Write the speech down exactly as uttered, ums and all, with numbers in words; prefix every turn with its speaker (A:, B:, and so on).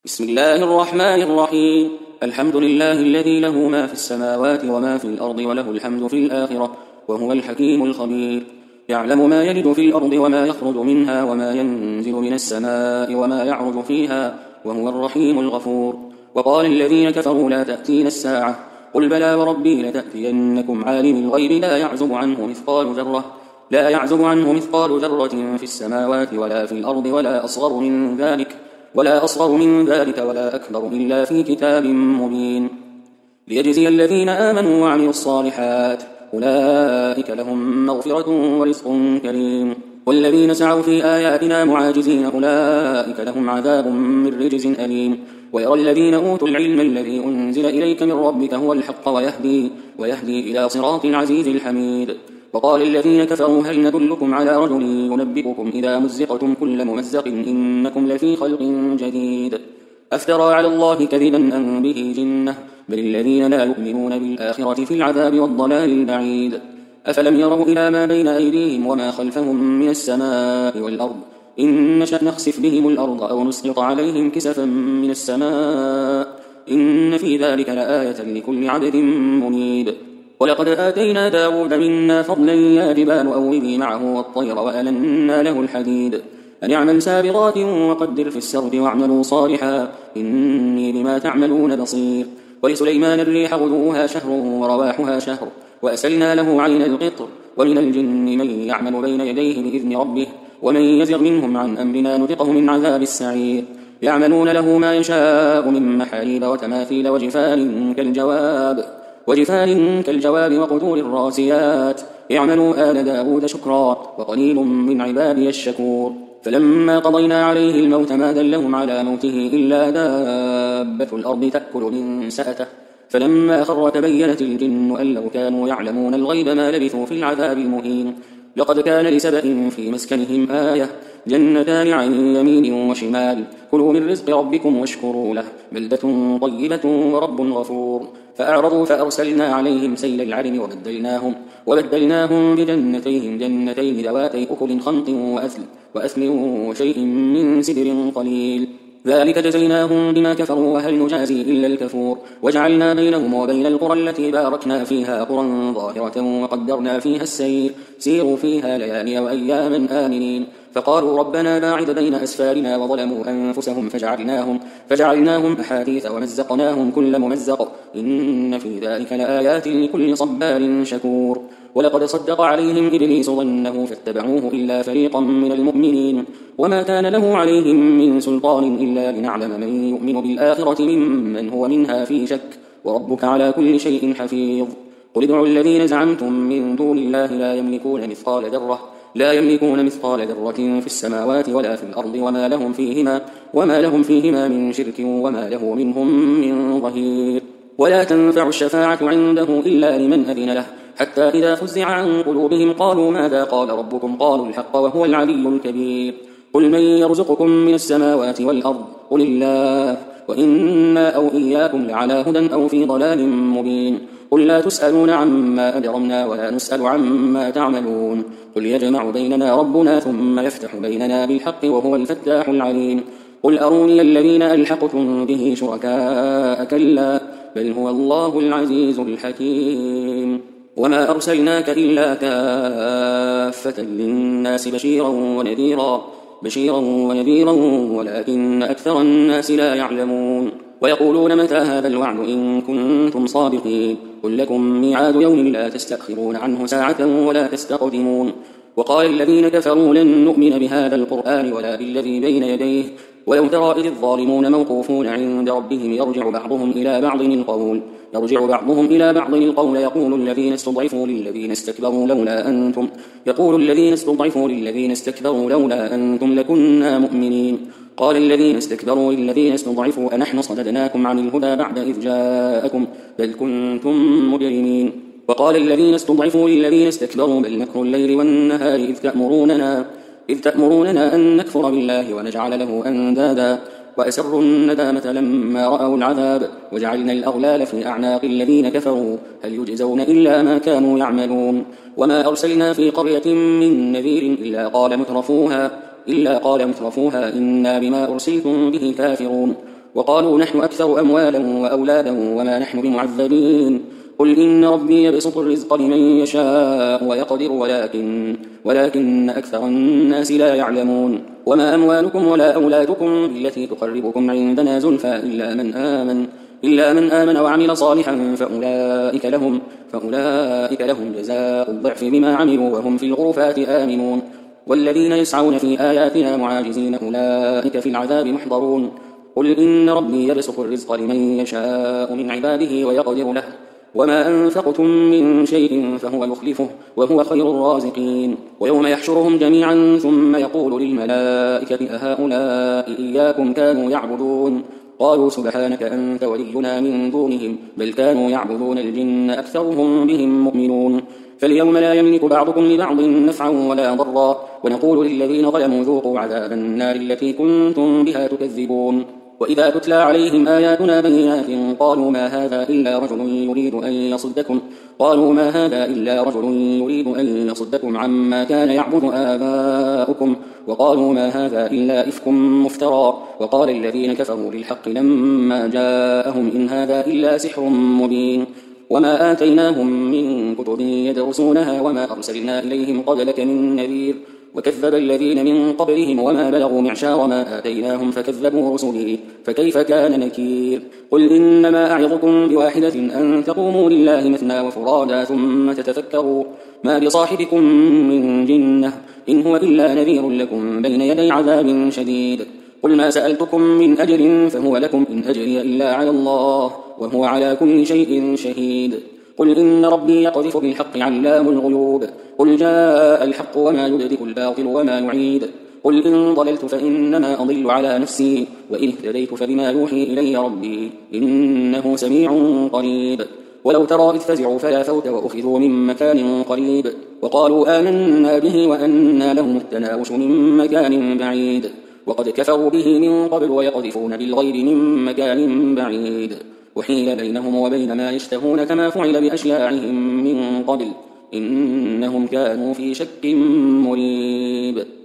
A: بسم الله الرحمن الرحيم. الحمد لله الذي له ما في السماوات وما في الأرض وله الحمد في الآخرة وهو الحكيم الخبير. يعلم ما يلج في الأرض وما يخرج منها وما ينزل من السماء وما يعرج فيها وهو الرحيم الغفور. وقال الذين كفروا لا تأتين الساعة قل بلى وربي لتأتينكم عالم الغيب لا يعزب عنه مثقال ذرة لا يعزب عنه مثقال ذرة في السماوات ولا في الأرض ولا أصغر من ذلك ولا أصغر من ذلك ولا أكبر إلا في كتاب مبين ليجزي الذين آمنوا وعملوا الصالحات أولئك لهم مغفرة ورزق كريم. والذين سعوا في آياتنا معاجزين أولئك لهم عذاب من رجز أليم. ويرى الذين أوتوا العلم الذي أنزل إليك من ربك هو الحق ويهدي, ويهدي إلى صراط العزيز الحميد. وقال الذين كفروا هل ندلكم على رجل ينبئكم إذا مزقتم كل ممزق إنكم لفي خلق جديد أفترى على الله كذبا أم به جنة بل الذين لا يؤمنون بالآخرة في العذاب والضلال البعيد. أفلم يروا إلى ما بين أيديهم وما خلفهم من السماء والأرض إن نشأ نخسف بهم الأرض أو نسقط عليهم كسفا من السماء إن في ذلك لآية لكل عبد منيب. ولقد آتينا داود منا فضلا يا جبال أوبي معه والطير وألنا له الحديد أن اعمل سابغات وقدر في السرد واعملوا صالحا إني بما تعملون بصير. ولسليمان الريح غدوها شهر ورواحها شهر وأسلنا له عين القطر ومن الجن من يعمل بين يديه بإذن ربه ومن يزغ منهم عن أمرنا نذقه من عذاب السعير. يعملون له ما يشاء من محاريب وتماثيل وجفان كالجواب وجفان كالجواب وقدور الراسيات اعملوا آل داود شكرا وقليل من عبادي الشكور. فلما قضينا عليه الموت ما دلهم على موته إلا دابة الأرض تأكل من سأته فلما خر تبينت الجن أن لو كانوا يعلمون الغيب ما لبثوا في العذاب المهين. لقد كان لسبأ في مسكنهم آية جنتان عن يمين وشمال كلوا من رزق ربكم واشكروا له بلدة طيبة ورب غفور. فأعرضوا فأرسلنا عليهم سيل العرم وبدلناهم, وبدلناهم بجنتيهم جنتين ذواتي أكل خمط وأثل, وأثل وشيء من سدر قليل ذلك جزيناهم بما كفروا وهل نجازي إلا الكفور. وجعلنا بينهم وبين القرى التي باركنا فيها قرى ظاهرة وقدرنا فيها السير سيروا فيها ليالي وأياما آمنين. فقالوا ربنا باعد بين أسفارنا وظلموا أنفسهم فجعلناهم, فجعلناهم أحاديث ومزقناهم كل ممزق إن في ذلك لآيات لكل صبار شكور. ولقد صدق عليهم إبليس ظنه فاتبعوه إلا فريقا من المؤمنين وما كان له عليهم من سلطان إلا لنعلم من يؤمن بالآخرة ممن هو منها في شك وربك على كل شيء حفيظ. قل ادعوا الذين زعمتم من دون الله لا يملكون مثقال ذرة لا يملكون مثقال ذرة في السماوات ولا في الأرض وما لهم فيهما وما لهم فيهما من شرك وما له منهم من ظهير. ولا تنفع الشفاعة عنده إلا لمن أذن له حتى إذا فزع عن قلوبهم قالوا ماذا قال ربكم قالوا الحق وهو العلي الكبير. قل من يرزقكم من السماوات والأرض قل الله وإنا أو إياكم لعلى هدى أو في ضلال مبين. قل لا تسألون عما أجرمنا ولا نسأل عما تعملون قل يجمع بيننا ربنا ثم يفتح بيننا بالحق وهو الفتاح العليم. قل أروني الذين ألحقتم به شركاء كلا بل هو الله العزيز الحكيم. وما أرسلناك إلا كافة للناس بشيرا ونذيرا بشيرا ونذيرا ولكن أكثر الناس لا يعلمون. ويقولون متى هذا الوعد إن كنتم صادقين قل لكم ميعاد يوم لا تستأخرون عنه ساعة ولا تستقدمون. وقال الذين كفروا لن نؤمن بهذا القرآن ولا بالذي بين يديه ولو ترى إذ الظالمون موقوفون عند ربهم يرجع بعضهم إلى بعض القول يرجع بعضهم إلى بعض القول يقول الذين استضعفوا للذين استكبروا لولا أنتم يقول الذين استضعفوا للذين استكبروا لولا أنتم لكنا مؤمنين. قال الذين استكبروا للذين استضعفوا أنحن صددناكم عن الهدى بعد إذ جاءكم بل كنتم مجرمين. وقال الذين استضعفوا للذين استكبروا بل مكر الليل والنهار إذ تأمروننا إذ تأمروننا أن نكفر بالله ونجعل له أندادا وأسروا الندامة لما رأوا العذاب وجعلنا الأغلال في أعناق الذين كفروا هل يجزون إلا ما كانوا يعملون. وما أرسلنا في قرية من نذير إلا قال مترفوها إلا قال مترفوها إنا بما أرسلتم به كافرون وقالوا نحن أكثر أموالا وأولادا وما نحن بمعذبين قل إن ربي يبسط الرزق لمن يشاء ويقدر ولكن, ولكن أكثر الناس لا يعلمون وما أموالكم ولا أولادكم بالتي تقربكم عندنا زلفى إلا من آمن إلا من آمن وعمل صالحا فأولئك لهم, فأولئك لهم جزاء الضعف بما عملوا وهم في الغرفات آمنون والذين يسعون في آياتنا معاجزين أولئك في العذاب محضرون قل إن ربي يبسط الرزق لمن يشاء من عباده ويقدر له وما أنفقتم من شيء فهو يخلفه وهو خير الرازقين ويوم يحشرهم جميعا ثم يقول للملائكة أهؤلاء إياكم كانوا يعبدون قالوا سبحانك أنت ولينا من دونهم بل كانوا يعبدون الجن أكثرهم بهم مؤمنون فاليوم لا يملك بعضكم لبعض نفعا ولا ضرا ونقول للذين ظلموا ذوقوا عذاب النار التي كنتم بها تكذبون وإذا تتلى عليهم آياتنا بينات قالوا ما هذا إلا رجل يريد أن يصدكم قالوا ما هذا إلا رجل يريد أن يصدكم عما كان يعبد آباؤكم وقالوا ما هذا إلا إفك مفترى وقال الذين كفروا للحق لما جاءهم إن هذا إلا سحر مبين وما آتيناهم من كتب يدرسونها وما أرسلنا إليهم قبلك من نذير وكذب الذين من قبلهم وما بلغوا معشار ما آتيناهم فكذبوا رسلي فكيف كان نكير قل إنما أعظكم بواحدة أن تقوموا لله مثنى وفرادا ثم تتفكروا ما بصاحبكم من جنة إن هو إلا نذير لكم بين يدي عذاب شديد قل ما سألتكم من أجر فهو لكم إن أجري إلا على الله وهو على كل شيء شهيد قل إن ربي يقذف بالحق علام الغيوب قل جاء الحق وما يبدئ الباطل وما يعيد قل إن ضللت فإنما أضل على نفسي وإن اهتديت فبما يوحي إلي ربي إنه سميع قريب ولو ترى إذ فزعوا فلا فوت وأخذوا من مكان قريب وقالوا آمنا به وأنى لهم التناوش من مكان بعيد وقد كفروا به من قبل ويقذفون بالغيب من مكان بعيد وحيل بينهم وبين ما يشتهون كما فعل بأشياعهم من قبل إنهم كانوا في شك مريب.